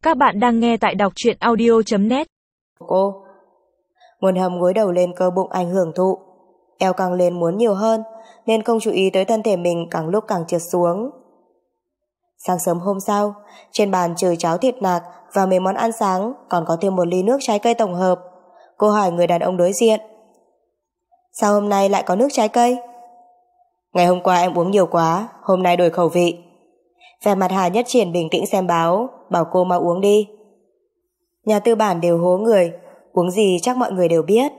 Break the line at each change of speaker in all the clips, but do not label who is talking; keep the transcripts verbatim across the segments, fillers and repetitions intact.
Các bạn đang nghe tại đọc truyện audio chấm net.
Cô Nguồn Hầm gối đầu lên cơ bụng anh hưởng thụ, eo căng lên muốn nhiều hơn, nên không chú ý tới thân thể mình càng lúc càng trượt xuống. Sáng sớm hôm sau, trên bàn trừ cháo thịt nạc và mấy món ăn sáng, còn có thêm một ly nước trái cây tổng hợp. Cô hỏi người đàn ông đối diện: sao hôm nay lại có nước trái cây? Ngày hôm qua em uống nhiều quá, hôm nay đổi khẩu vị. Vẻ mặt Hà Nhất Triển bình tĩnh xem báo, bảo cô mau uống đi. Nhà tư bản đều hố người, uống gì chắc mọi người đều biết.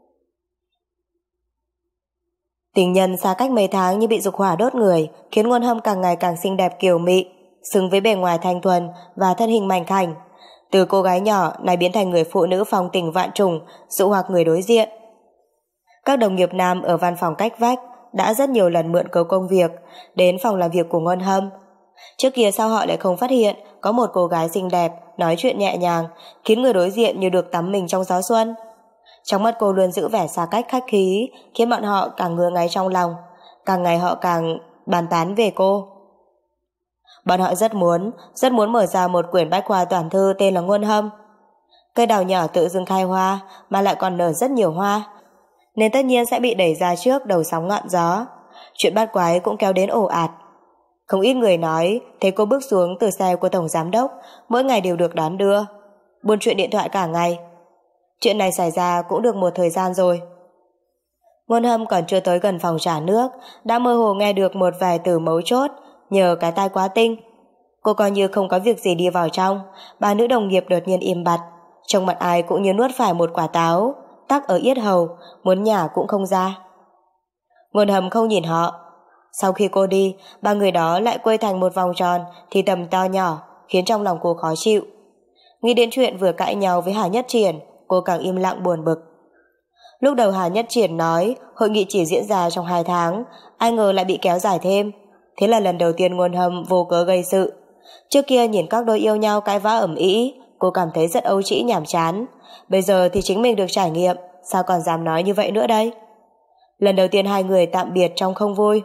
Tình nhân xa cách mấy tháng như bị dục hỏa đốt người, khiến Nguồn Hâm càng ngày càng xinh đẹp kiều mị, xứng với bề ngoài thanh thuần và thân hình mảnh khảnh. Từ cô gái nhỏ này biến thành người phụ nữ phong tình vạn trùng, dụ hoặc người đối diện. Các đồng nghiệp nam ở văn phòng cách vách đã rất nhiều lần mượn cớ công việc đến phòng làm việc của Nguồn Hâm. Trước kia sao họ lại không phát hiện có một cô gái xinh đẹp, nói chuyện nhẹ nhàng, khiến người đối diện như được tắm mình trong gió xuân. Trong mắt cô luôn giữ vẻ xa cách khách khí, khiến bọn họ càng ngứa ngáy trong lòng. Càng ngày họ càng bàn tán về cô. Bọn họ rất muốn, rất muốn mở ra một quyển bách khoa toàn thư tên là Nguồn Hâm. Cây đào nhỏ tự dưng khai hoa, mà lại còn nở rất nhiều hoa, nên tất nhiên sẽ bị đẩy ra trước đầu sóng ngọn gió. Chuyện bắt quái cũng kéo đến ồ ạt. Không ít người nói thấy cô bước xuống từ xe của tổng giám đốc, mỗi ngày đều được đón đưa, buôn chuyện điện thoại cả ngày. Chuyện này xảy ra cũng được một thời gian rồi. Nguồn Hâm còn chưa tới gần phòng trả nước, đã mơ hồ nghe được một vài từ mấu chốt nhờ cái tai quá tinh. Cô coi như không có việc gì đi vào trong, ba nữ đồng nghiệp đột nhiên im bặt, trong mặt ai cũng như nuốt phải một quả táo, tắc ở yết hầu, muốn nhả cũng không ra. Nguồn Hâm không nhìn họ. Sau khi cô đi, ba người đó lại quây thành một vòng tròn thì tầm to nhỏ, khiến trong lòng cô khó chịu. Nghĩ đến chuyện vừa cãi nhau với Hà Nhất Triển, cô càng im lặng buồn bực. Lúc đầu Hà Nhất Triển nói hội nghị chỉ diễn ra trong hai tháng, ai ngờ lại bị kéo dài thêm. Thế là lần đầu tiên Nguồn Hâm vô cớ gây sự. Trước kia nhìn các đôi yêu nhau cãi vã ầm ĩ, cô cảm thấy rất âu trĩ nhàm chán. Bây giờ thì chính mình được trải nghiệm, sao còn dám nói như vậy nữa đây? Lần đầu tiên hai người tạm biệt trong không vui.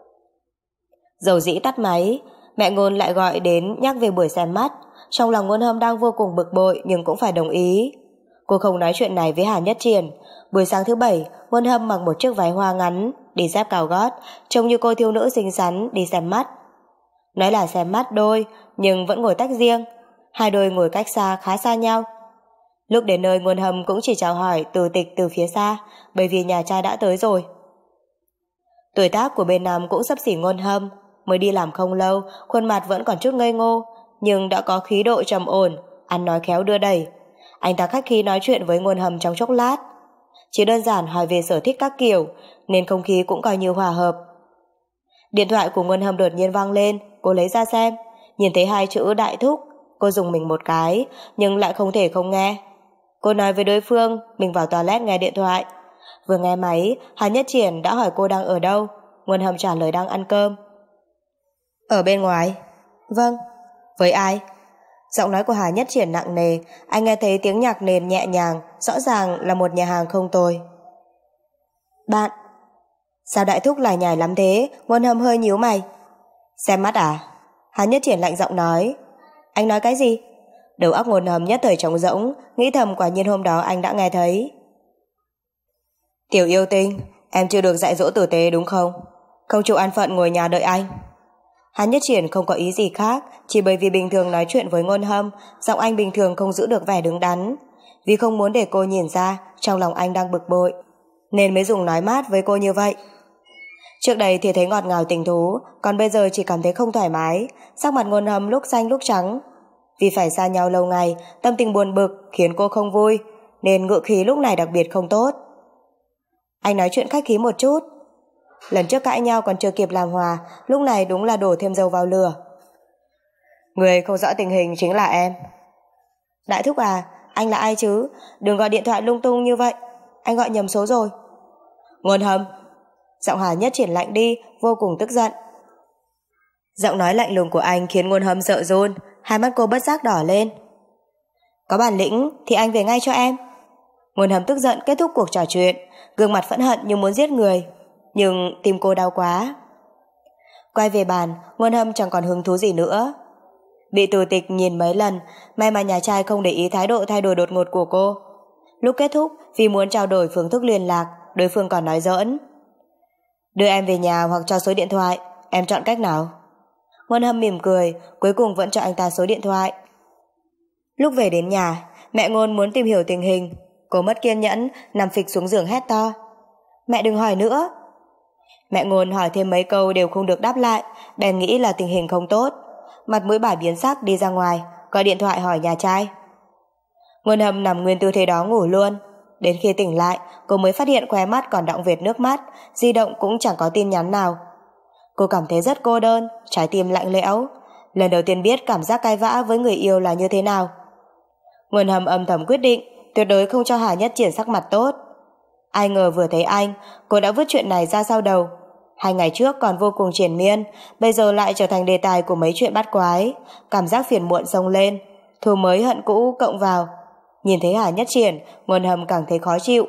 Dầu dĩ tắt máy, mẹ Ngôn lại gọi đến nhắc về buổi xem mắt. Trong lòng Nguồn Hâm đang vô cùng bực bội nhưng cũng phải đồng ý. Cô không nói chuyện này với Hà Nhất Triển. Buổi sáng thứ bảy, Nguồn Hâm mặc một chiếc váy hoa ngắn, đi dép cao gót, trông như cô thiếu nữ xinh xắn đi xem mắt. Nói là xem mắt đôi, nhưng vẫn ngồi tách riêng. Hai đôi ngồi cách xa khá xa nhau. Lúc đến nơi, Nguồn Hâm cũng chỉ chào hỏi từ tịch từ phía xa, bởi vì nhà trai đã tới rồi. Tuổi tác của bên nam cũng xấp xỉ Nguồn Hâm, mới đi làm không lâu, khuôn mặt vẫn còn chút ngây ngô, nhưng đã có khí độ trầm ổn, ăn nói khéo đưa đẩy. Anh ta khách khí nói chuyện với Nguồn Hâm trong chốc lát, chỉ đơn giản hỏi về sở thích các kiểu, nên không khí cũng coi như hòa hợp. Điện thoại của Nguồn Hâm đột nhiên vang lên, cô lấy ra xem, nhìn thấy hai chữ Đại Thúc, cô dùng mình một cái, nhưng lại không thể không nghe. Cô nói với đối phương mình vào toilet nghe điện thoại. Vừa nghe máy, Hà Nhất Triển đã hỏi cô đang ở đâu. Nguồn Hâm trả lời đang ăn cơm. Ở bên ngoài. Vâng. Với ai? Giọng nói của Hà Nhất Triển nặng nề, anh nghe thấy tiếng nhạc nền nhẹ nhàng, rõ ràng là một nhà hàng không tồi. Bạn. Sao Đại Thúc lại nhảy lắm thế? Nguồn Hâm hơi nhíu mày. Xem mắt à? Hà Nhất Triển lạnh giọng nói. Anh nói cái gì? Đầu óc Nguồn Hâm nhất thời trống rỗng, nghĩ thầm quả nhiên hôm đó anh đã nghe thấy. Tiểu yêu tinh, em chưa được dạy dỗ tử tế đúng không? Không chịu an phận ngồi nhà đợi anh. Hà Nhất Triển không có ý gì khác, chỉ bởi vì bình thường nói chuyện với Nguồn Hâm, giọng anh bình thường không giữ được vẻ đứng đắn. Vì không muốn để cô nhìn ra trong lòng anh đang bực bội, nên mới dùng nói mát với cô như vậy. Trước đây thì thấy ngọt ngào tình thú, còn bây giờ chỉ cảm thấy không thoải mái. Sắc mặt Nguồn Hâm lúc xanh lúc trắng. Vì phải xa nhau lâu ngày, tâm tình buồn bực khiến cô không vui, nên ngữ khí lúc này đặc biệt không tốt. Anh nói chuyện khách khí một chút. Lần trước cãi nhau còn chưa kịp làm hòa, lúc này đúng là đổ thêm dầu vào lửa. Người không rõ tình hình chính là em. Đại Thúc à, anh là ai chứ? Đừng gọi điện thoại lung tung như vậy, anh gọi nhầm số rồi. Nguồn Hâm. Giọng Hà Nhất Triển lạnh đi, vô cùng tức giận. Giọng nói lạnh lùng của anh khiến Nguồn Hâm sợ run, hai mắt cô bất giác đỏ lên. Có bản lĩnh thì anh về ngay cho em. Nguồn Hâm tức giận kết thúc cuộc trò chuyện, gương mặt phẫn hận như muốn giết người, nhưng tim cô đau quá. Quay về bàn, Nguồn Hâm chẳng còn hứng thú gì nữa. Bị tù tịch nhìn mấy lần, may mà nhà trai không để ý thái độ thay đổi đột ngột của cô. Lúc kết thúc, vì muốn trao đổi phương thức liên lạc, đối phương còn nói giỡn: đưa em về nhà hoặc cho số điện thoại, em chọn cách nào? Ngôn Hâm mỉm cười, cuối cùng vẫn cho anh ta số điện thoại. Lúc về đến nhà, mẹ Ngôn muốn tìm hiểu tình hình. Cô mất kiên nhẫn, nằm phịch xuống giường hét to: mẹ đừng hỏi nữa. Mẹ Ngôn hỏi thêm mấy câu đều không được đáp lại, bèn nghĩ là tình hình không tốt. Mặt mũi bà biến sắc đi ra ngoài, gọi điện thoại hỏi nhà trai. Ngôn Hâm nằm nguyên tư thế đó ngủ luôn. Đến khi tỉnh lại, cô mới phát hiện khóe mắt còn đọng vệt nước mắt, di động cũng chẳng có tin nhắn nào. Cô cảm thấy rất cô đơn, trái tim lạnh lẽo. Lần đầu tiên biết cảm giác cãi vã với người yêu là như thế nào. Ngôn Hâm âm thầm quyết định tuyệt đối không cho Hà Nhất Triển sắc mặt tốt. Ai ngờ vừa thấy anh, cô đã vứt chuyện này ra sau đầu. Hai ngày trước còn vô cùng triền miên, bây giờ lại trở thành đề tài của mấy chuyện bắt quái. Cảm giác phiền muộn xông lên, thù mới hận cũ cộng vào. Nhìn thấy Hà Nhất Triển, Ngôn Hâm càng thấy khó chịu.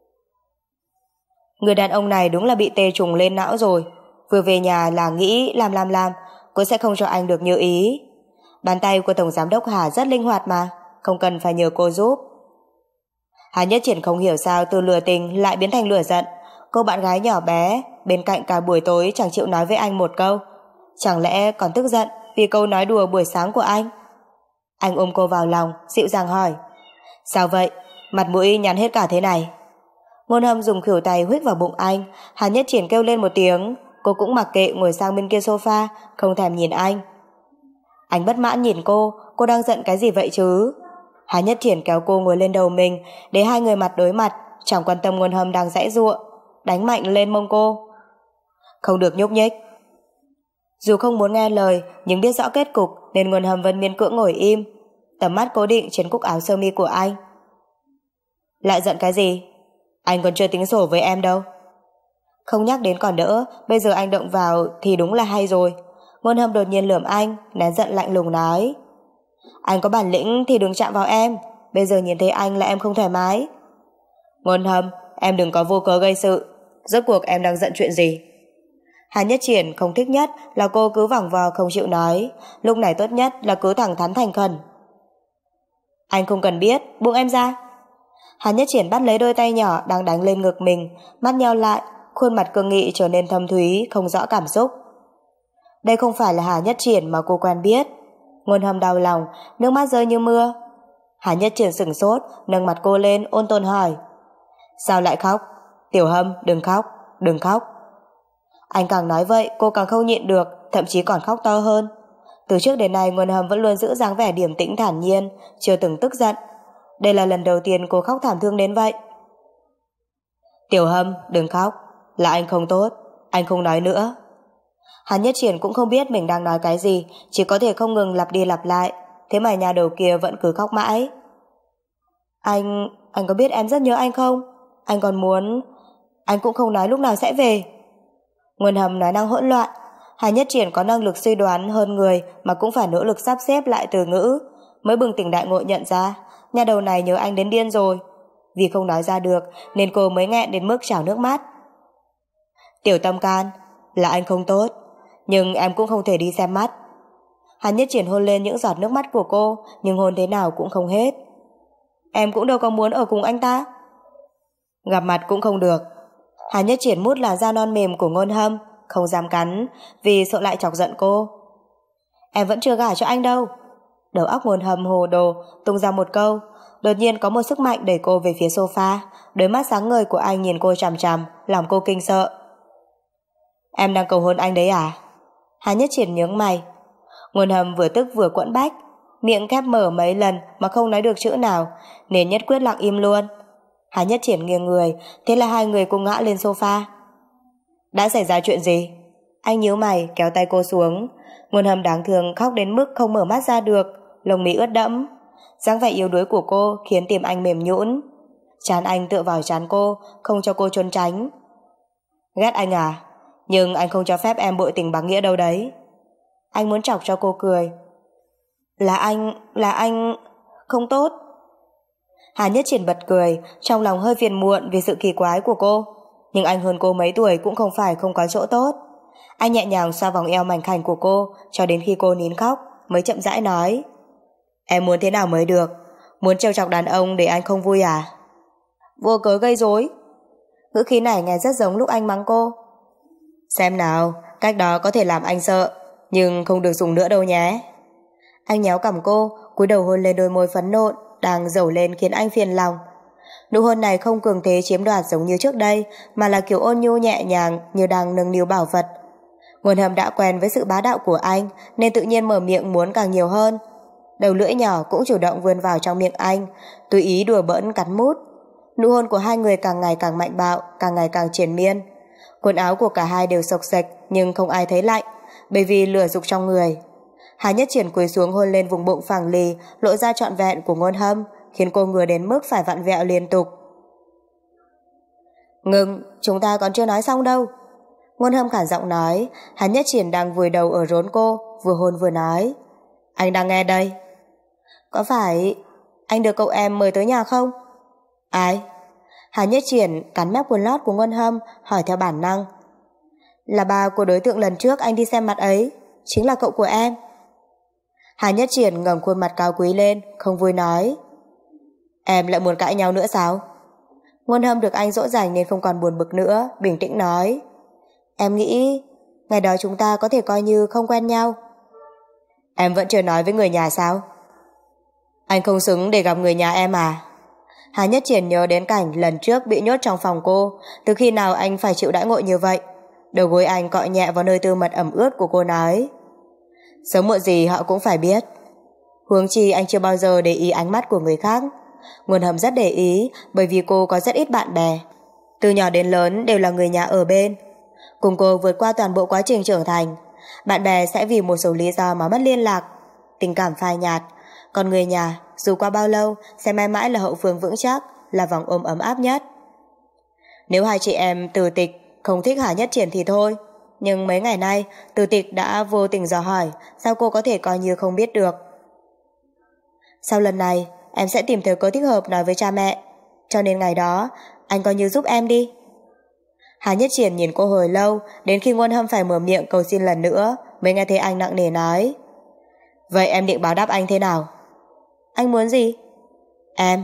Người đàn ông này đúng là bị tê trùng lên não rồi. Vừa về nhà là nghĩ làm làm làm, cô sẽ không cho anh được như ý. Bàn tay của Tổng Giám đốc Hà rất linh hoạt mà, không cần phải nhờ cô giúp. Hà Nhất Triển không hiểu sao từ lừa tình lại biến thành lửa giận. Cô bạn gái nhỏ bé bên cạnh cả buổi tối chẳng chịu nói với anh một câu, chẳng lẽ còn tức giận vì câu nói đùa buổi sáng của anh? Anh ôm cô vào lòng, dịu dàng hỏi: sao vậy? Mặt mũi nhăn hết cả thế này. Ngôn Hâm dùng khuỷu tay huých vào bụng anh. Hà Nhất Triển kêu lên một tiếng, cô cũng mặc kệ ngồi sang bên kia sofa, không thèm nhìn anh. Anh bất mãn nhìn cô, cô đang giận cái gì vậy chứ? Hà Nhất Triển kéo cô ngồi lên đầu mình, để hai người mặt đối mặt, chẳng quan tâm Ngôn Hâm đang giãy giụa, đánh mạnh lên mông cô. Không được nhúc nhích. Dù không muốn nghe lời, nhưng biết rõ kết cục nên Ngôn Hâm vẫn miễn cưỡng ngồi im, tầm mắt cố định trên cúc áo sơ mi của anh. Lại giận cái gì? Anh còn chưa tính sổ với em đâu. Không nhắc đến còn đỡ, bây giờ anh động vào thì đúng là hay rồi. Ngôn Hâm đột nhiên lườm anh, nén giận lạnh lùng nói: anh có bản lĩnh thì đừng chạm vào em, bây giờ nhìn thấy anh là em không thoải mái. Ngôn Hâm, em đừng có vô cớ gây sự, rốt cuộc em đang giận chuyện gì? Hà Nhất Triển không thích nhất là cô cứ vòng vò không chịu nói, lúc này tốt nhất là cứ thẳng thắn thành khẩn. Anh không cần biết, buông em ra. Hà Nhất Triển bắt lấy đôi tay nhỏ đang đánh lên ngực mình, mắt nheo lại, khuôn mặt cương nghị trở nên thâm thúy, không rõ cảm xúc. Đây không phải là Hà Nhất Triển mà cô quen biết. Ngôn Hâm đau lòng, nước mắt rơi như mưa. Hà Nhất Triển sửng sốt, nâng mặt cô lên ôn tồn hỏi: sao lại khóc? Tiểu Hâm, đừng khóc, đừng khóc. Anh càng nói vậy cô càng không nhịn được, thậm chí còn khóc to hơn. Từ trước đến nay Ngôn Hâm vẫn luôn giữ dáng vẻ điềm tĩnh thản nhiên, chưa từng tức giận. Đây là lần đầu tiên cô khóc thảm thương đến vậy. Tiểu Hâm, đừng khóc, là anh không tốt, anh không nói nữa. Hà Nhất Triển cũng không biết mình đang nói cái gì, chỉ có thể không ngừng lặp đi lặp lại, thế mà nhà đầu kia vẫn cứ khóc mãi. Anh, anh có biết em rất nhớ anh không? Anh còn muốn... Anh cũng không nói lúc nào sẽ về. Ngôn Hâm nói năng hỗn loạn. Hà Nhất Triển có năng lực suy đoán hơn người mà cũng phải nỗ lực sắp xếp lại từ ngữ, mới bừng tỉnh đại ngộ nhận ra nhà đầu này nhớ anh đến điên rồi. Vì không nói ra được nên cô mới nghẹn đến mức trào nước mắt. Tiểu Tâm Can, là anh không tốt, nhưng em cũng không thể đi xem mắt. Hà Nhất Triển hôn lên những giọt nước mắt của cô, nhưng hôn thế nào cũng không hết. Em cũng đâu có muốn ở cùng anh ta. Gặp mặt cũng không được. Hà Nhất Triển mút là da non mềm của Ngôn Hâm, không dám cắn vì sợ lại chọc giận cô. Em vẫn chưa gả cho anh đâu. Đầu óc Ngôn Hâm hồ đồ tung ra một câu. Đột nhiên có một sức mạnh đẩy cô về phía sofa. Đôi mắt sáng ngời của anh nhìn cô chằm chằm, làm cô kinh sợ. Em đang cầu hôn anh đấy à? Hà Nhất Triển nhướng mày. Ngôn Hâm vừa tức vừa quẫn bách, miệng khép mở mấy lần mà không nói được chữ nào, nên nhất quyết lặng im luôn. Hà Nhất Triển nghiêng người, thế là hai người cùng ngã lên sofa. Đã xảy ra chuyện gì? Anh nhíu mày kéo tay cô xuống. Ngôn Hâm đáng thương khóc đến mức không mở mắt ra được, lông mi ướt đẫm. Dáng vẻ yếu đuối của cô khiến tim anh mềm nhũn. Trán anh tựa vào trán cô, không cho cô trốn tránh. Ghét anh à? Nhưng anh không cho phép em bội tình bạc nghĩa đâu đấy. Anh muốn chọc cho cô cười. Là anh, là anh... không tốt. Hà Nhất Triển bật cười, trong lòng hơi phiền muộn vì sự kỳ quái của cô. Nhưng anh hơn cô mấy tuổi cũng không phải không có chỗ tốt. Anh nhẹ nhàng xoa vòng eo mảnh khảnh của cô cho đến khi cô nín khóc, mới chậm rãi nói: Em muốn thế nào mới được? Muốn trêu chọc đàn ông để anh không vui à? Vô cớ gây rối. Ngữ khí này nghe rất giống lúc anh mắng cô. Xem nào, cách đó có thể làm anh sợ, nhưng không được dùng nữa đâu nhé. Anh nhéo cằm cô, cúi đầu hôn lên đôi môi phấn nộn đang dầu lên khiến anh phiền lòng. Nụ hôn này không cường thế chiếm đoạt giống như trước đây, mà là kiểu ôn nhu nhẹ nhàng như đang nâng niu bảo vật. Nguồn Hâm đã quen với sự bá đạo của anh nên tự nhiên mở miệng muốn càng nhiều hơn. Đầu lưỡi nhỏ cũng chủ động vươn vào trong miệng anh, tùy ý đùa bỡn cắn mút. Nụ hôn của hai người càng ngày càng mạnh bạo, càng ngày càng triền miên. Quần áo của cả hai đều xộc xệch nhưng không ai thấy lạnh, bởi vì lửa dục trong người. Hà Nhất Triển cúi xuống hôn lên vùng bụng phẳng lì lộ ra trọn vẹn của Ngôn Hâm, khiến cô ngứa đến mức phải vặn vẹo liên tục. Ngừng, chúng ta còn chưa nói xong đâu. Ngôn Hâm khản giọng nói. Hà Nhất Triển đang vùi đầu ở rốn cô, vừa hôn vừa nói: Anh đang nghe đây. Có phải anh được cậu em mời tới nhà không? Ai? Hà Nhất Triển cắn mép quần lót của Ngôn Hâm, hỏi theo bản năng. Là bà của đối tượng lần trước anh đi xem mặt ấy, chính là cậu của em. Hà Nhất Triển ngẩng khuôn mặt cao quý lên, không vui nói: Em lại muốn cãi nhau nữa sao? Ngôn Hâm được anh dỗ dành nên không còn buồn bực nữa, bình tĩnh nói: Em nghĩ ngày đó chúng ta có thể coi như không quen nhau. Em vẫn chưa nói với người nhà sao? Anh không xứng để gặp người nhà em à? Hà Nhất Triển nhớ đến cảnh lần trước bị nhốt trong phòng cô, từ khi nào anh phải chịu đãi ngộ như vậy. Đầu gối anh cọ nhẹ vào nơi tư mật ẩm ướt của cô, nói: Sớm muộn gì họ cũng phải biết. Huống chi anh chưa bao giờ để ý ánh mắt của người khác. Nguồn Hâm rất để ý, bởi vì cô có rất ít bạn bè. Từ nhỏ đến lớn đều là người nhà ở bên, cùng cô vượt qua toàn bộ quá trình trưởng thành. Bạn bè sẽ vì một số lý do mà mất liên lạc, tình cảm phai nhạt. Còn người nhà, dù qua bao lâu, sẽ mãi mãi là hậu phương vững chắc, là vòng ôm ấm áp nhất. Nếu hai chị em Từ Tịch không thích Hà Nhất Triển thì thôi, nhưng mấy ngày nay Từ Tịch đã vô tình dò hỏi, sao cô có thể coi như không biết được. Sau lần này em sẽ tìm thời cơ thích hợp nói với cha mẹ, cho nên ngày đó anh coi như giúp em đi. Hà Nhất Triển nhìn cô hồi lâu, đến khi Ngôn Hâm phải mở miệng cầu xin lần nữa mới nghe thấy anh nặng nề nói: Vậy em định báo đáp anh thế nào? Anh muốn gì? Em.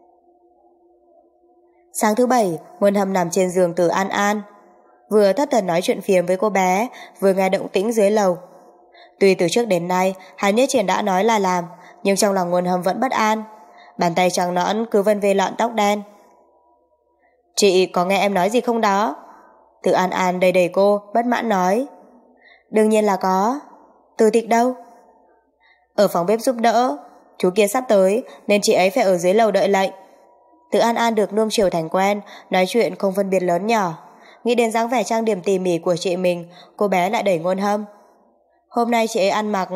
Sáng thứ bảy, Ngôn Hâm nằm trên giường Từ An An, vừa thất thần nói chuyện phiếm với cô bé, vừa nghe động tĩnh dưới lầu. Tuy từ trước đến nay Hà Nhất Triển đã nói là làm, nhưng trong lòng Ngôn Hâm vẫn bất an. Bàn tay trắng nõn cứ vân về lọn tóc đen. Chị có nghe em nói gì không đó? Từ An An đầy đầy cô, bất mãn nói. Đương nhiên là có. Từ Tịch đâu? Ở phòng bếp giúp đỡ, chú kia sắp tới nên chị ấy phải ở dưới lầu đợi lệnh. Từ An An được nuông chiều thành quen, nói chuyện không phân biệt lớn nhỏ. Nghĩ đến dáng vẻ trang điểm tỉ mỉ của chị mình, cô bé lại đẩy Ngôn Hâm. Hôm nay chị ấy ăn mặc...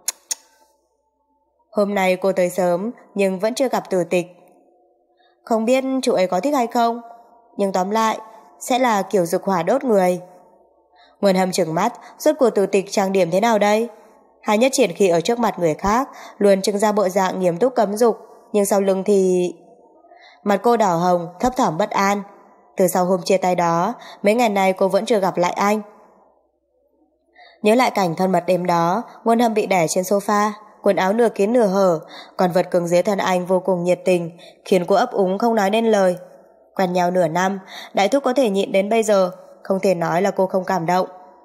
Hôm nay cô tới sớm nhưng vẫn chưa gặp Từ Tịch. Không biết chú ấy có thích hay không, nhưng tóm lại sẽ là kiểu dục hỏa đốt người. Ngôn Hâm trừng mắt, rốt cuộc Từ Tịch trang điểm thế nào đây? Hà Nhất Triển khi ở trước mặt người khác luôn trưng ra bộ dạng nghiêm túc cấm dục, nhưng sau lưng thì... Mặt cô đỏ hồng, thấp thỏm bất an. Từ sau hôm chia tay đó, mấy ngày nay cô vẫn chưa gặp lại anh. Nhớ lại cảnh thân mật đêm đó, Ngôn Hâm bị đè trên sofa, quần áo nửa kín nửa hở, còn vật cứng dưới thân anh vô cùng nhiệt tình, khiến cô ấp úng không nói nên lời. Quen nhau nửa năm, đại thúc có thể nhịn đến bây giờ, không thể nói là cô không cảm động.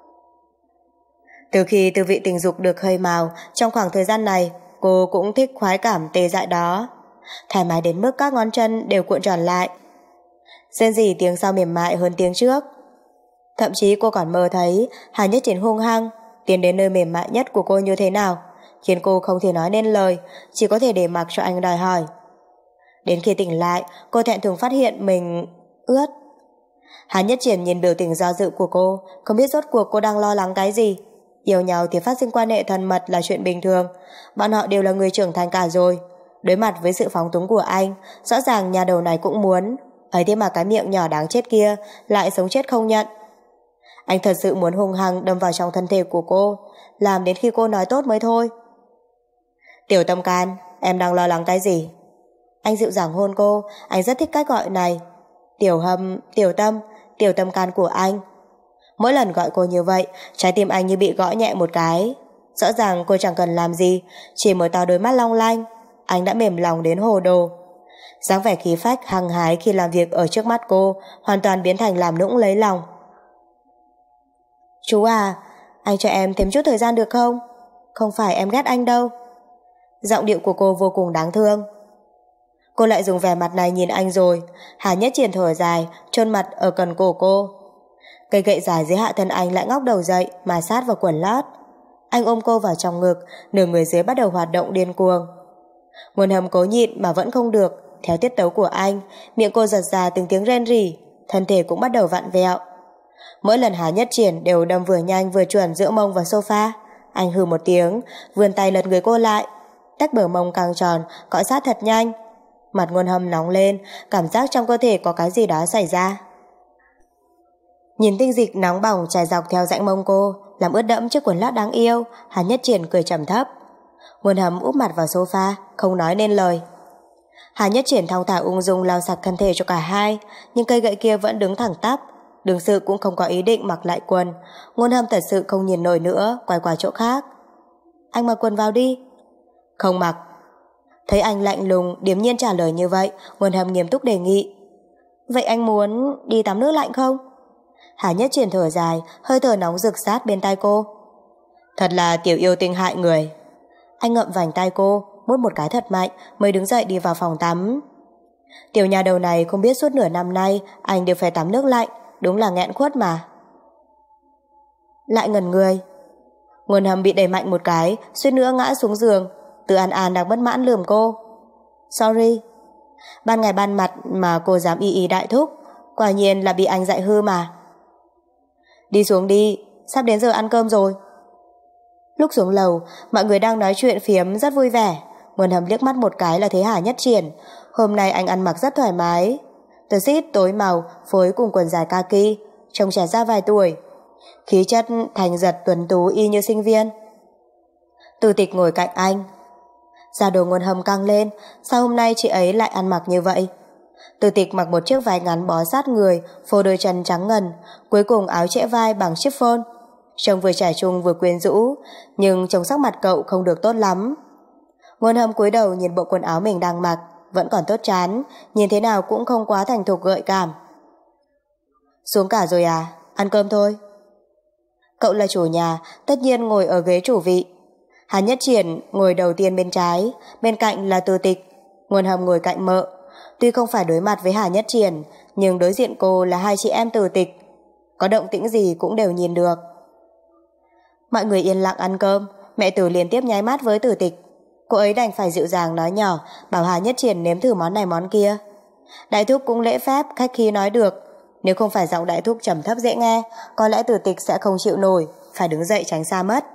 Từ khi tư vị tình dục được khơi mào, trong khoảng thời gian này, cô cũng thích khoái cảm tê dại đó, thoải mái đến mức các ngón chân đều cuộn tròn lại. Rên rỉ tiếng sau mềm mại hơn tiếng trước. Thậm chí cô còn mơ thấy Hà Nhất Triển hung hăng tiến đến nơi mềm mại nhất của cô như thế nào, khiến cô không thể nói nên lời, chỉ có thể để mặc cho anh đòi hỏi. Đến khi tỉnh lại, cô thẹn thùng phát hiện mình ướt. Hà Nhất Triển nhìn biểu tình do dự của cô, không biết rốt cuộc cô đang lo lắng cái gì. Yêu nhau thì phát sinh quan hệ thân mật là chuyện bình thường, bọn họ đều là người trưởng thành cả rồi. Đối mặt với sự phóng túng của anh, rõ ràng nhà đầu này cũng muốn, ấy thế mà cái miệng nhỏ đáng chết kia lại sống chết không nhận. Anh thật sự muốn hung hăng đâm vào trong thân thể của cô, làm đến khi cô nói tốt mới thôi. Tiểu Tâm Can, em đang lo lắng cái gì? Anh dịu dàng hôn cô, anh rất thích cách gọi này. Tiểu Hâm, Tiểu Tâm, Tiểu Tâm Can của anh. Mỗi lần gọi cô như vậy, trái tim anh như bị gõ nhẹ một cái. Rõ ràng cô chẳng cần làm gì, chỉ mở to đôi mắt long lanh, anh đã mềm lòng đến hồ đồ. Dáng vẻ khí phách hăng hái khi làm việc ở trước mắt cô hoàn toàn biến thành làm nũng lấy lòng. Chú à, anh cho em thêm chút thời gian được không? Không phải em ghét anh đâu. Giọng điệu của cô vô cùng đáng thương. Cô lại dùng vẻ mặt này nhìn anh rồi. Hà Nhất Triển thở dài, chôn mặt ở cần cổ cô. Cây gậy dài dưới hạ thân anh lại ngóc đầu dậy, mà sát vào quần lót. Anh ôm cô vào trong ngực, nửa người dưới bắt đầu hoạt động điên cuồng. Nguồn Hâm cố nhịn mà vẫn không được. Theo tiết tấu của anh, miệng cô giật ra từng tiếng rên rỉ, thân thể cũng bắt đầu vặn vẹo. Mỗi lần Hà Nhất Triển đều đâm vừa nhanh vừa chuẩn giữa mông vào sofa. Anh hừ một tiếng, vươn tay lật người cô lại, tách bờ mông càng tròn, cọ sát thật nhanh. Mặt Nguồn Hâm nóng lên, cảm giác trong cơ thể có cái gì đó xảy ra. Nhìn tinh dịch nóng bỏng trải dọc theo rãnh mông cô, làm ướt đẫm chiếc quần lót đáng yêu, Hà Nhất Triển cười trầm thấp. Nguồn Hâm úp mặt vào sofa, không nói nên lời. Hà Nhất Triển thong thả ung dung lau sạch thân thể cho cả hai, nhưng cây gậy kia vẫn đứng thẳng tắp. Đương sự cũng không có ý định mặc lại quần. Nguồn Hâm thật sự không nhìn nổi nữa, quay qua chỗ khác. Anh mặc quần vào đi. Không mặc. Thấy anh lạnh lùng điềm nhiên trả lời như vậy, Nguồn Hâm nghiêm túc đề nghị. Vậy anh muốn đi tắm nước lạnh không? Hà Nhất Triển thở dài, hơi thở nóng rực sát bên tai cô. Thật là tiểu yêu tinh hại người. Anh ngậm vành tai cô, mút một cái thật mạnh, mới đứng dậy đi vào phòng tắm. Tiểu nhà đầu này không biết suốt nửa năm nay anh đều phải tắm nước lạnh, đúng là nghẹn khuất mà. Lại ngẩn người. Nguồn Hâm bị đẩy mạnh một cái, suýt nữa ngã xuống giường. Từ An An đang bất mãn lườm cô. Sorry. Ban ngày ban mặt mà cô dám y y đại thúc, quả nhiên là bị anh dạy hư mà. Đi xuống đi, sắp đến giờ ăn cơm rồi. Lúc xuống lầu, mọi người đang nói chuyện phiếm rất vui vẻ. Nguồn Hâm liếc mắt một cái là thấy Hà Nhất Triển. Hôm nay anh ăn mặc rất thoải mái, tờ xít tối màu phối cùng quần dài kaki, trông trẻ ra vài tuổi, khí chất thành giật tuấn tú y như sinh viên. Từ Tịch ngồi cạnh anh. Da đầu Nguồn Hâm căng lên, sao hôm nay chị ấy lại ăn mặc như vậy? Từ Tịch mặc một chiếc váy ngắn bó sát người, phô đôi chân trắng ngần, cuối cùng áo trễ vai bằng chiffon, trông vừa trẻ trung vừa quyến rũ, nhưng trông sắc mặt cậu không được tốt lắm. Nguồn Hâm cúi đầu nhìn bộ quần áo mình đang mặc, vẫn còn tốt chán, nhìn thế nào cũng không quá thành thục gợi cảm. Xuống cả rồi à? Ăn cơm thôi. Cậu là chủ nhà, tất nhiên ngồi ở ghế chủ vị. Hà Nhất Triển ngồi đầu tiên bên trái, bên cạnh là Từ Tịch. Nguồn Hâm ngồi cạnh mợ. Tuy không phải đối mặt với Hà Nhất Triển, nhưng đối diện cô là hai chị em Từ Tịch, có động tĩnh gì cũng đều nhìn được. Mọi người yên lặng ăn cơm. Mẹ Từ liên tiếp nháy mắt với Từ Tịch. Cô ấy đành phải dịu dàng nói nhỏ, bảo Hà Nhất Triển nếm thử món này món kia. Đại thúc cũng lễ phép, khách khí nói được. Nếu không phải giọng đại thúc trầm thấp dễ nghe, có lẽ Từ Tịch sẽ không chịu nổi, phải đứng dậy tránh xa mất.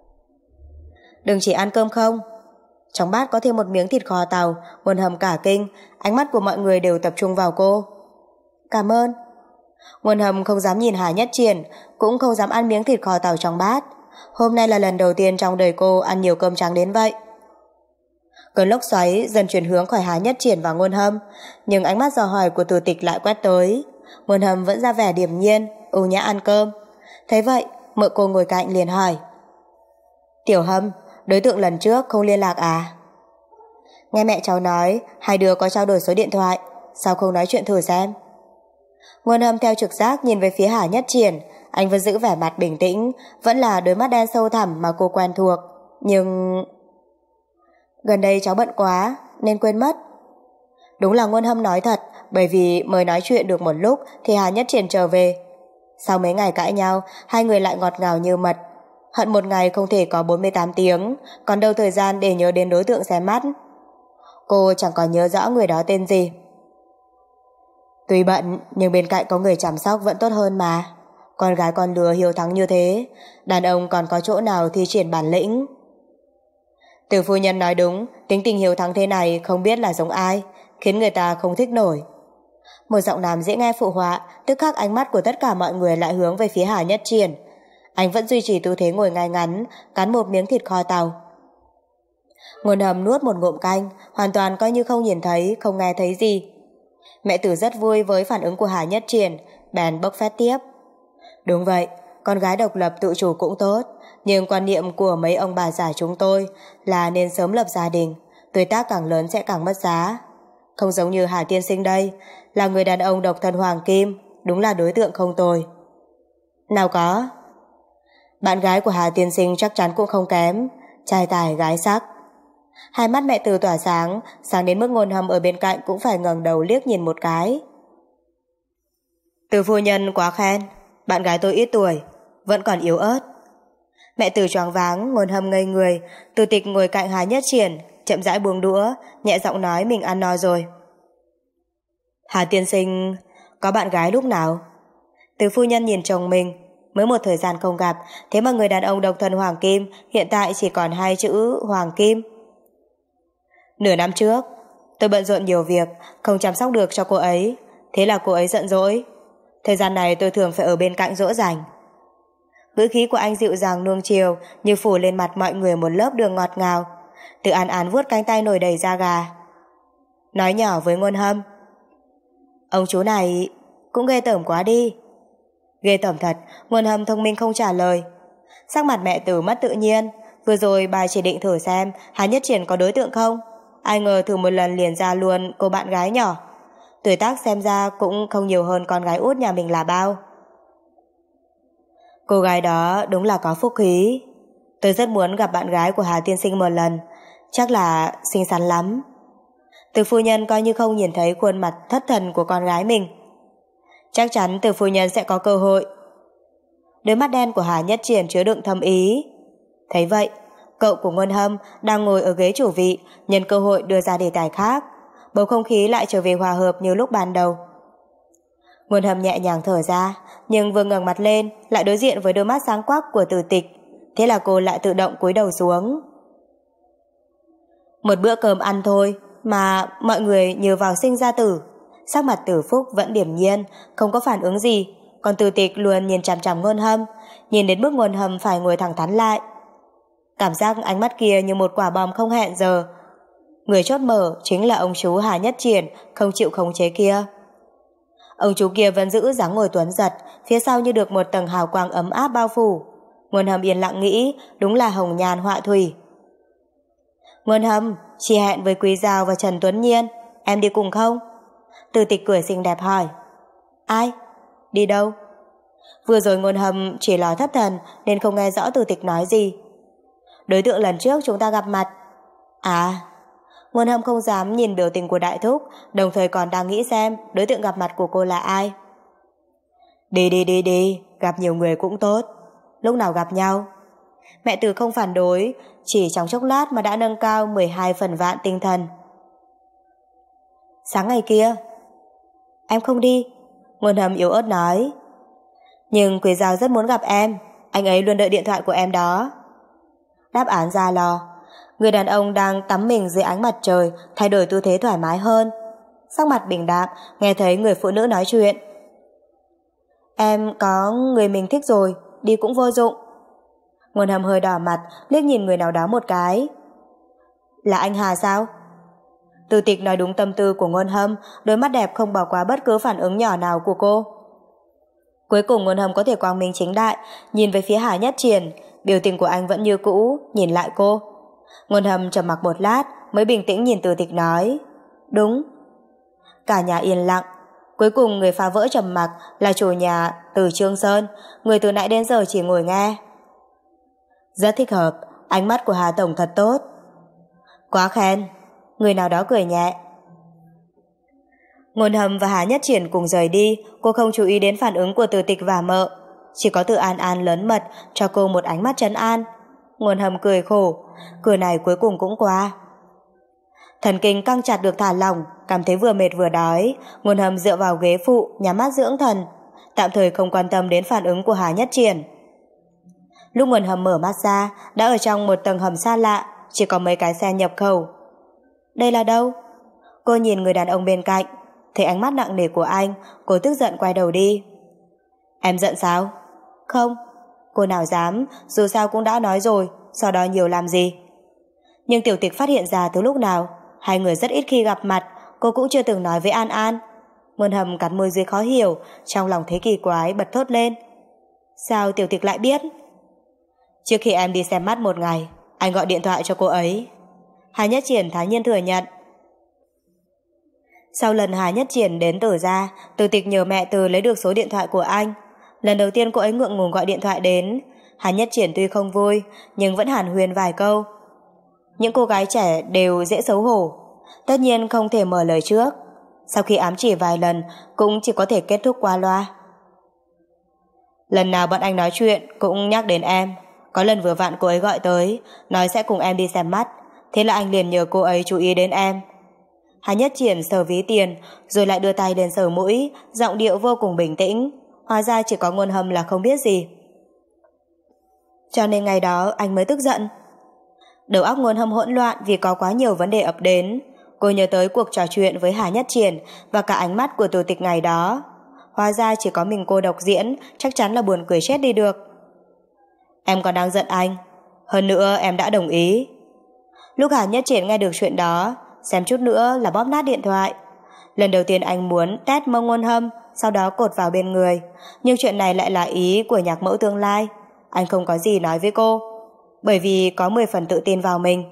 Đừng chỉ ăn cơm không. Trong bát có thêm một miếng thịt kho tàu. Nguồn Hâm cả kinh, ánh mắt của mọi người đều tập trung vào cô. Cảm ơn. Nguồn Hâm không dám nhìn Hà Nhất Triển, cũng không dám ăn miếng thịt kho tàu trong bát. Hôm nay là lần đầu tiên trong đời cô ăn nhiều cơm trắng đến vậy. Cơn lốc xoáy dần chuyển hướng khỏi Hà Nhất Triển và Nguồn Hâm, nhưng ánh mắt dò hỏi của Từ Tịch lại quét tới. Nguồn Hâm vẫn ra vẻ điềm nhiên, ưu nhã ăn cơm. Thấy vậy, mợ cô ngồi cạnh liền hỏi. Tiểu Hâm, đối tượng lần trước không liên lạc à? Nghe mẹ cháu nói hai đứa có trao đổi số điện thoại, sao không nói chuyện thử xem? Nguồn Hâm theo trực giác nhìn về phía Hà Nhất Triển. Anh vẫn giữ vẻ mặt bình tĩnh, vẫn là đôi mắt đen sâu thẳm mà cô quen thuộc. Nhưng... gần đây cháu bận quá nên quên mất. Đúng là Nguồn Hâm nói thật, bởi vì mới nói chuyện được một lúc thì Hà Nhất Triển trở về. Sau mấy ngày cãi nhau, hai người lại ngọt ngào như mật. Hận một ngày không thể có bốn mươi tám tiếng, còn đâu thời gian để nhớ đến đối tượng xem mắt. Cô chẳng còn nhớ rõ người đó tên gì. Tuy bận, nhưng bên cạnh có người chăm sóc vẫn tốt hơn mà. Con gái con lừa hiếu thắng như thế, đàn ông còn có chỗ nào thi triển bản lĩnh. Từ phu nhân nói đúng, tính tình hiếu thắng thế này không biết là giống ai, khiến người ta không thích nổi. Một giọng nam dễ nghe phụ họa, tức khắc ánh mắt của tất cả mọi người lại hướng về phía Hà Nhất Triển. Anh vẫn duy trì tư thế ngồi ngay ngắn, cắn một miếng thịt kho tàu. Nguồn Hâm nuốt một ngụm canh, hoàn toàn coi như không nhìn thấy, không nghe thấy gì. Mẹ Từ rất vui với phản ứng của Hà Nhất Triển, bèn bốc phét tiếp. Đúng vậy, con gái độc lập tự chủ cũng tốt, nhưng quan niệm của mấy ông bà già chúng tôi là nên sớm lập gia đình, tuổi tác càng lớn sẽ càng mất giá. Không giống như Hà tiên sinh đây, là người đàn ông độc thân hoàng kim, đúng là đối tượng không tồi. Nào có. Bạn gái của Hà tiên sinh chắc chắn cũng không kém, trai tài gái sắc. Hai mắt mẹ Từ tỏa sáng, sáng đến mức Ngôn Hâm ở bên cạnh cũng phải ngẩng đầu liếc nhìn một cái. Từ phu nhân quá khen, bạn gái tôi ít tuổi, vẫn còn yếu ớt. Mẹ Từ choáng váng, Ngôn Hâm ngây người. Từ Tịch ngồi cạnh Hà Nhất Triển, chậm rãi buông đũa, nhẹ giọng nói mình ăn no rồi. Hà tiên sinh có bạn gái lúc nào? Từ phu nhân nhìn chồng mình, mới một thời gian không gặp, thế mà người đàn ông độc thân hoàng kim hiện tại chỉ còn hai chữ hoàng kim. Nửa năm trước, tôi bận rộn nhiều việc, không chăm sóc được cho cô ấy, thế là cô ấy giận dỗi. Thời gian này tôi thường phải ở bên cạnh dỗ dành. Ngữ khí của anh dịu dàng nuông chiều, như phủ lên mặt mọi người một lớp đường ngọt ngào. Từ An An vuốt cánh tay nổi đầy da gà, nói nhỏ với Ngôn Hâm: ông chú này cũng ghê tởm quá đi. Ghê tởm thật. Ngôn Hâm thông minh không trả lời. Sắc mặt mẹ Từ mất tự nhiên. Vừa rồi bà chỉ định thử xem Hà Nhất Triển có đối tượng không, ai ngờ thử một lần liền ra luôn cô bạn gái nhỏ. Tuổi tác xem ra cũng không nhiều hơn con gái út nhà mình là bao. Cô gái đó đúng là có phúc khí. Tôi rất muốn gặp bạn gái của Hà tiên sinh một lần, chắc là xinh xắn lắm. Từ phu nhân coi như không nhìn thấy khuôn mặt thất thần của con gái mình. Chắc chắn Từ phu nhân sẽ có cơ hội. Đôi mắt đen của Hà Nhất Triển chứa đựng thâm ý. Thấy vậy, cậu của Ngôn Hâm đang ngồi ở ghế chủ vị nhân cơ hội đưa ra đề tài khác. Bầu không khí lại trở về hòa hợp như lúc ban đầu. Ngôn Hâm nhẹ nhàng thở ra, nhưng vừa ngẩng mặt lên lại đối diện với đôi mắt sáng quắc của Từ Tịch. Thế là cô lại tự động cúi đầu xuống. Một bữa cơm ăn thôi mà mọi người nhờ vào sinh ra tử. Sắc mặt Từ Phúc vẫn điềm nhiên, không có phản ứng gì, còn Từ Tịch luôn nhìn chằm chằm Ngôn Hâm, nhìn đến mức Ngôn Hâm phải ngồi thẳng thắn lại. Cảm giác ánh mắt kia như một quả bom không hẹn giờ. Người chốt mở chính là ông chú Hà Nhất Triển không chịu khống chế kia. Ông chú kia vẫn giữ dáng ngồi tuấn giật, phía sau như được một tầng hào quang ấm áp bao phủ. Ngôn Hâm yên lặng nghĩ, đúng là hồng nhan họa thủy. Ngôn Hâm, chị hẹn với Quý Giao và Trần Tuấn Nhiên, em đi cùng không? Từ Tịch cười xinh đẹp hỏi. Ai? Đi đâu? Vừa rồi Ngôn Hâm chỉ lo thất thần nên không nghe rõ Từ Tịch nói gì. Đối tượng lần trước chúng ta gặp mặt. À. Ngôn Hâm không dám nhìn biểu tình của đại thúc, đồng thời còn đang nghĩ xem đối tượng gặp mặt của cô là ai. Đi đi đi đi, gặp nhiều người cũng tốt. Lúc nào gặp nhau? Mẹ Từ không phản đối, chỉ trong chốc lát mà đã nâng cao mười hai phần vạn tinh thần. Sáng ngày kia. Em không đi. Ngôn Hâm yếu ớt nói. Nhưng Quý Giao rất muốn gặp em, anh ấy luôn đợi điện thoại của em đó. Đáp án ra lò. Người đàn ông đang tắm mình dưới ánh mặt trời thay đổi tư thế thoải mái hơn, sắc mặt bình đạm, nghe thấy người phụ nữ nói chuyện. Em có người mình thích rồi, đi cũng vô dụng. Ngôn Hâm hơi đỏ mặt, liếc nhìn người nào đó một cái. Là anh Hà sao? Từ Tịch nói đúng tâm tư của Ngôn Hâm, đôi mắt đẹp không bỏ qua bất cứ phản ứng nhỏ nào của cô. Cuối cùng Ngôn Hâm có thể quang minh chính đại nhìn về phía Hà Nhất Triển, biểu tình của anh vẫn như cũ, nhìn lại cô. Ngôn Hâm trầm mặc một lát mới bình tĩnh nhìn Từ Tịch nói. Đúng. Cả nhà yên lặng. Cuối cùng người phá vỡ trầm mặc là chủ nhà Từ Trương Sơn, người từ nãy đến giờ chỉ ngồi nghe. Rất thích hợp, ánh mắt của Hà Tổng thật tốt. Quá khen. Người nào đó cười nhẹ. Ngôn Hâm và Hà Nhất Triển cùng rời đi. Cô không chú ý đến phản ứng của Từ Tịch và mợ, chỉ có Từ An An lớn mật cho cô một ánh mắt trấn an. Ngôn Hâm cười khổ, cười này cuối cùng cũng qua. Thần kinh căng chặt được thả lỏng, cảm thấy vừa mệt vừa đói. Ngôn Hâm dựa vào ghế phụ, nhắm mắt dưỡng thần, tạm thời không quan tâm đến phản ứng của Hà Nhất Triển. Lúc Ngôn Hâm mở mắt ra, đã ở trong một tầng hầm xa lạ, chỉ có mấy cái xe nhập khẩu. Đây là đâu? Cô nhìn người đàn ông bên cạnh, thấy ánh mắt nặng nề của anh, cô tức giận quay đầu đi. Em giận sao? Không. Cô nào dám, dù sao cũng đã nói rồi, sau đó nhiều làm gì. Nhưng Tiểu Tịch phát hiện ra từ lúc nào, hai người rất ít khi gặp mặt, cô cũng chưa từng nói với An An. Ngôn Hâm cắn môi dưới khó hiểu, trong lòng thấy kỳ quái bật thốt lên. Sao Tiểu Tịch lại biết? Trước khi em đi xem mắt một ngày, anh gọi điện thoại cho cô ấy. Hà Nhất Triển thản nhiên thừa nhận. Sau lần Hà Nhất Triển đến Tử gia, Từ Tịch nhờ mẹ Từ lấy được số điện thoại của anh. Lần đầu tiên cô ấy ngượng ngùng gọi điện thoại đến. Hà Nhất Triển tuy không vui, nhưng vẫn hàn huyên vài câu. Những cô gái trẻ đều dễ xấu hổ, tất nhiên không thể mở lời trước. Sau khi ám chỉ vài lần, cũng chỉ có thể kết thúc qua loa. Lần nào bọn anh nói chuyện cũng nhắc đến em. Có lần vừa vặn cô ấy gọi tới, nói sẽ cùng em đi xem mắt. Thế là anh liền nhờ cô ấy chú ý đến em. Hà Nhất Triển sờ ví tiền, rồi lại đưa tay lên sờ mũi, giọng điệu vô cùng bình tĩnh. Hóa ra chỉ có Ngôn Hâm là không biết gì. Cho nên ngày đó anh mới tức giận. Đầu óc Ngôn Hâm hỗn loạn vì có quá nhiều vấn đề ập đến. Cô nhớ tới cuộc trò chuyện với Hà Nhất Triển và cả ánh mắt của Từ Tịch ngày đó. Hóa ra chỉ có mình cô độc diễn, chắc chắn là buồn cười chết đi được. Em còn đang giận anh. Hơn nữa em đã đồng ý. Lúc Hà Nhất Triển nghe được chuyện đó, xem chút nữa là bóp nát điện thoại. Lần đầu tiên anh muốn tét mông Ngôn Hâm, sau đó cột vào bên người. Nhưng chuyện này lại là ý của nhạc mẫu tương lai. Anh không có gì nói với cô, bởi vì có mười phần tự tin vào mình.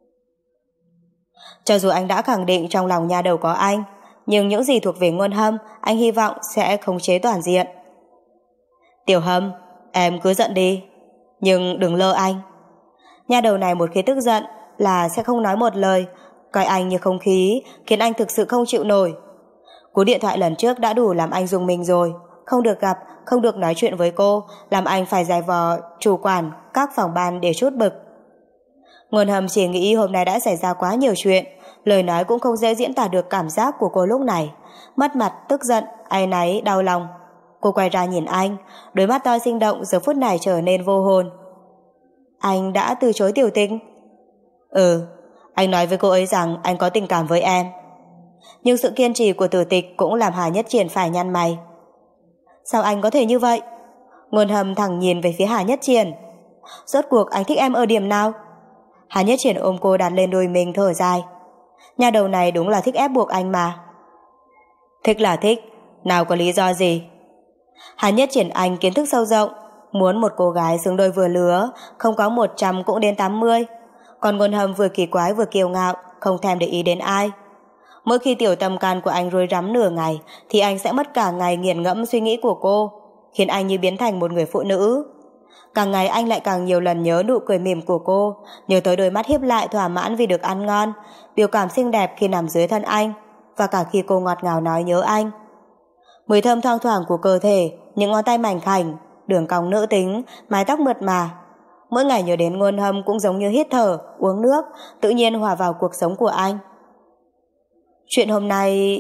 Cho dù anh đã khẳng định trong lòng nha đầu có anh, nhưng những gì thuộc về Ngôn Hâm, anh hy vọng sẽ khống chế toàn diện. Tiểu Hâm, em cứ giận đi, nhưng đừng lơ anh. Nha đầu này một khi tức giận là sẽ không nói một lời, coi anh như không khí, khiến anh thực sự không chịu nổi. Cú điện thoại lần trước đã đủ làm anh rùng mình rồi. Không được gặp, không được nói chuyện với cô, làm anh phải giày vò chủ quản các phòng ban để trút bực. Ngôn Hâm chỉ nghĩ hôm nay đã xảy ra quá nhiều chuyện, lời nói cũng không dễ diễn tả được cảm giác của cô lúc này. Mất mặt, tức giận, áy náy, đau lòng. Cô quay ra nhìn anh, đôi mắt to sinh động giờ phút này trở nên vô hồn. Anh đã từ chối Tiểu Tịch? Ừ, anh nói với cô ấy rằng anh có tình cảm với em. Nhưng sự kiên trì của Tử Tịch cũng làm Hà Nhất Triển phải nhăn mày. Sao anh có thể như vậy? Ngôn Hâm thẳng nhìn về phía Hà Nhất Triển. Rốt cuộc anh thích em ở điểm nào? Hà Nhất Triển ôm cô đặt lên đôi mình thở dài. Nhà đầu này đúng là thích ép buộc anh mà. Thích là thích, nào có lý do gì? Hà Nhất Triển anh kiến thức sâu rộng, muốn một cô gái xứng đôi vừa lứa, không có một trăm cũng đến tám mươi. Còn Ngôn Hâm vừa kỳ quái vừa kiêu ngạo, không thèm để ý đến ai. Mỗi khi tiểu tâm can của anh rối rắm nửa ngày, thì anh sẽ mất cả ngày nghiền ngẫm suy nghĩ của cô, khiến anh như biến thành một người phụ nữ. Càng ngày anh lại càng nhiều lần nhớ nụ cười mỉm của cô, nhớ tới đôi mắt híp lại thỏa mãn vì được ăn ngon, biểu cảm xinh đẹp khi nằm dưới thân anh, và cả khi cô ngọt ngào nói nhớ anh. Mùi thơm thoang thoảng của cơ thể, những ngón tay mảnh khảnh, đường cong nữ tính, mái tóc mượt mà. Mỗi ngày nhớ đến Ngôn Hâm cũng giống như hít thở, uống nước, tự nhiên hòa vào cuộc sống của anh. Chuyện hôm nay...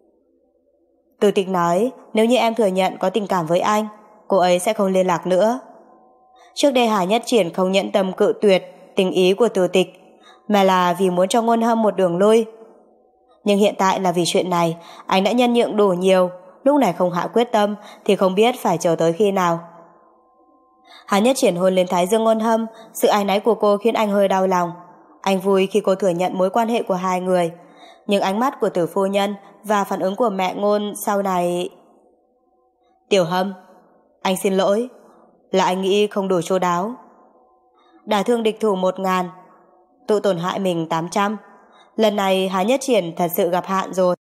Từ Tịch nói, nếu như em thừa nhận có tình cảm với anh, cô ấy sẽ không liên lạc nữa. Trước đây Hà Nhất Triển không nhẫn tâm cự tuyệt tình ý của Từ Tịch, mà là vì muốn cho Ngôn Hâm một đường lui. Nhưng hiện tại là vì chuyện này, anh đã nhân nhượng đủ nhiều, lúc này không hạ quyết tâm thì không biết phải chờ tới khi nào. Hà Nhất Triển hôn lên thái dương Ngôn Hâm, sự áy náy của cô khiến anh hơi đau lòng. Anh vui khi cô thừa nhận mối quan hệ của hai người, nhưng ánh mắt của Tử phu nhân và phản ứng của mẹ Ngôn sau này... Tiểu Hâm, anh xin lỗi, là anh nghĩ không đủ chu đáo. Đả thương địch thủ một ngàn, tự tổn hại mình tám trăm. Lần này Hà Nhất Triển thật sự gặp hạn rồi.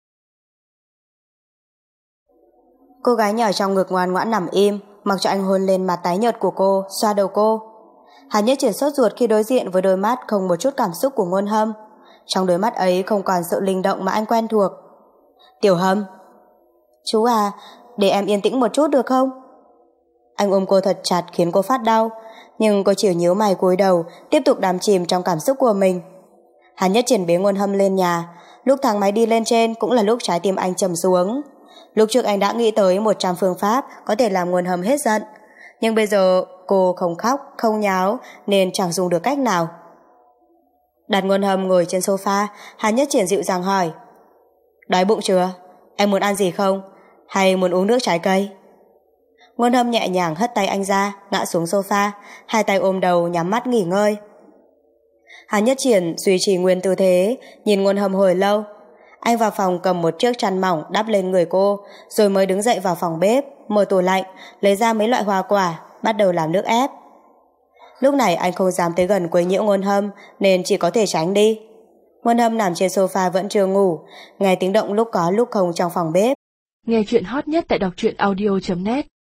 Cô gái nhỏ trong ngực ngoan ngoãn nằm im, mặc cho anh hôn lên mặt tái nhợt của cô, xoa đầu cô. Hà Nhất Triển sốt ruột khi đối diện với đôi mắt không một chút cảm xúc của Ngôn Hâm. Trong đôi mắt ấy không còn sự linh động mà anh quen thuộc. Tiểu Hâm, chú à, để em yên tĩnh một chút được không? Anh ôm cô thật chặt khiến cô phát đau, nhưng cô chỉ nhíu mày cúi đầu, tiếp tục đắm chìm trong cảm xúc của mình. Hà Nhất Triển bế Ngôn Hâm lên nhà. Lúc thang máy đi lên trên cũng là lúc trái tim anh trầm xuống. Lúc trước anh đã nghĩ tới một trăm phương pháp có thể làm Ngôn Hâm hết giận, nhưng bây giờ cô không khóc, không nháo nên chẳng dùng được cách nào. Đặt Ngôn Hâm ngồi trên sofa, Hà Nhất Triển dịu dàng hỏi: Đói bụng chưa? Em muốn ăn gì không? Hay muốn uống nước trái cây? Ngôn Hâm nhẹ nhàng hất tay anh ra, ngã xuống sofa, hai tay ôm đầu nhắm mắt nghỉ ngơi. Hà Nhất Triển duy trì nguyên tư thế, nhìn Ngôn Hâm hồi lâu. Anh vào phòng cầm một chiếc chăn mỏng đắp lên người cô, rồi mới đứng dậy vào phòng bếp. mở tủ lạnh, lấy ra mấy loại hoa quả, bắt đầu làm nước ép. Lúc này anh không dám tới gần quấy nhiễu Ngôn Hâm nên chỉ có thể tránh đi. Ngôn Hâm nằm trên sofa vẫn chưa ngủ, nghe tiếng động lúc có lúc không trong phòng bếp.
Nghe chuyện hot nhất tại đọc truyện audio chấm net.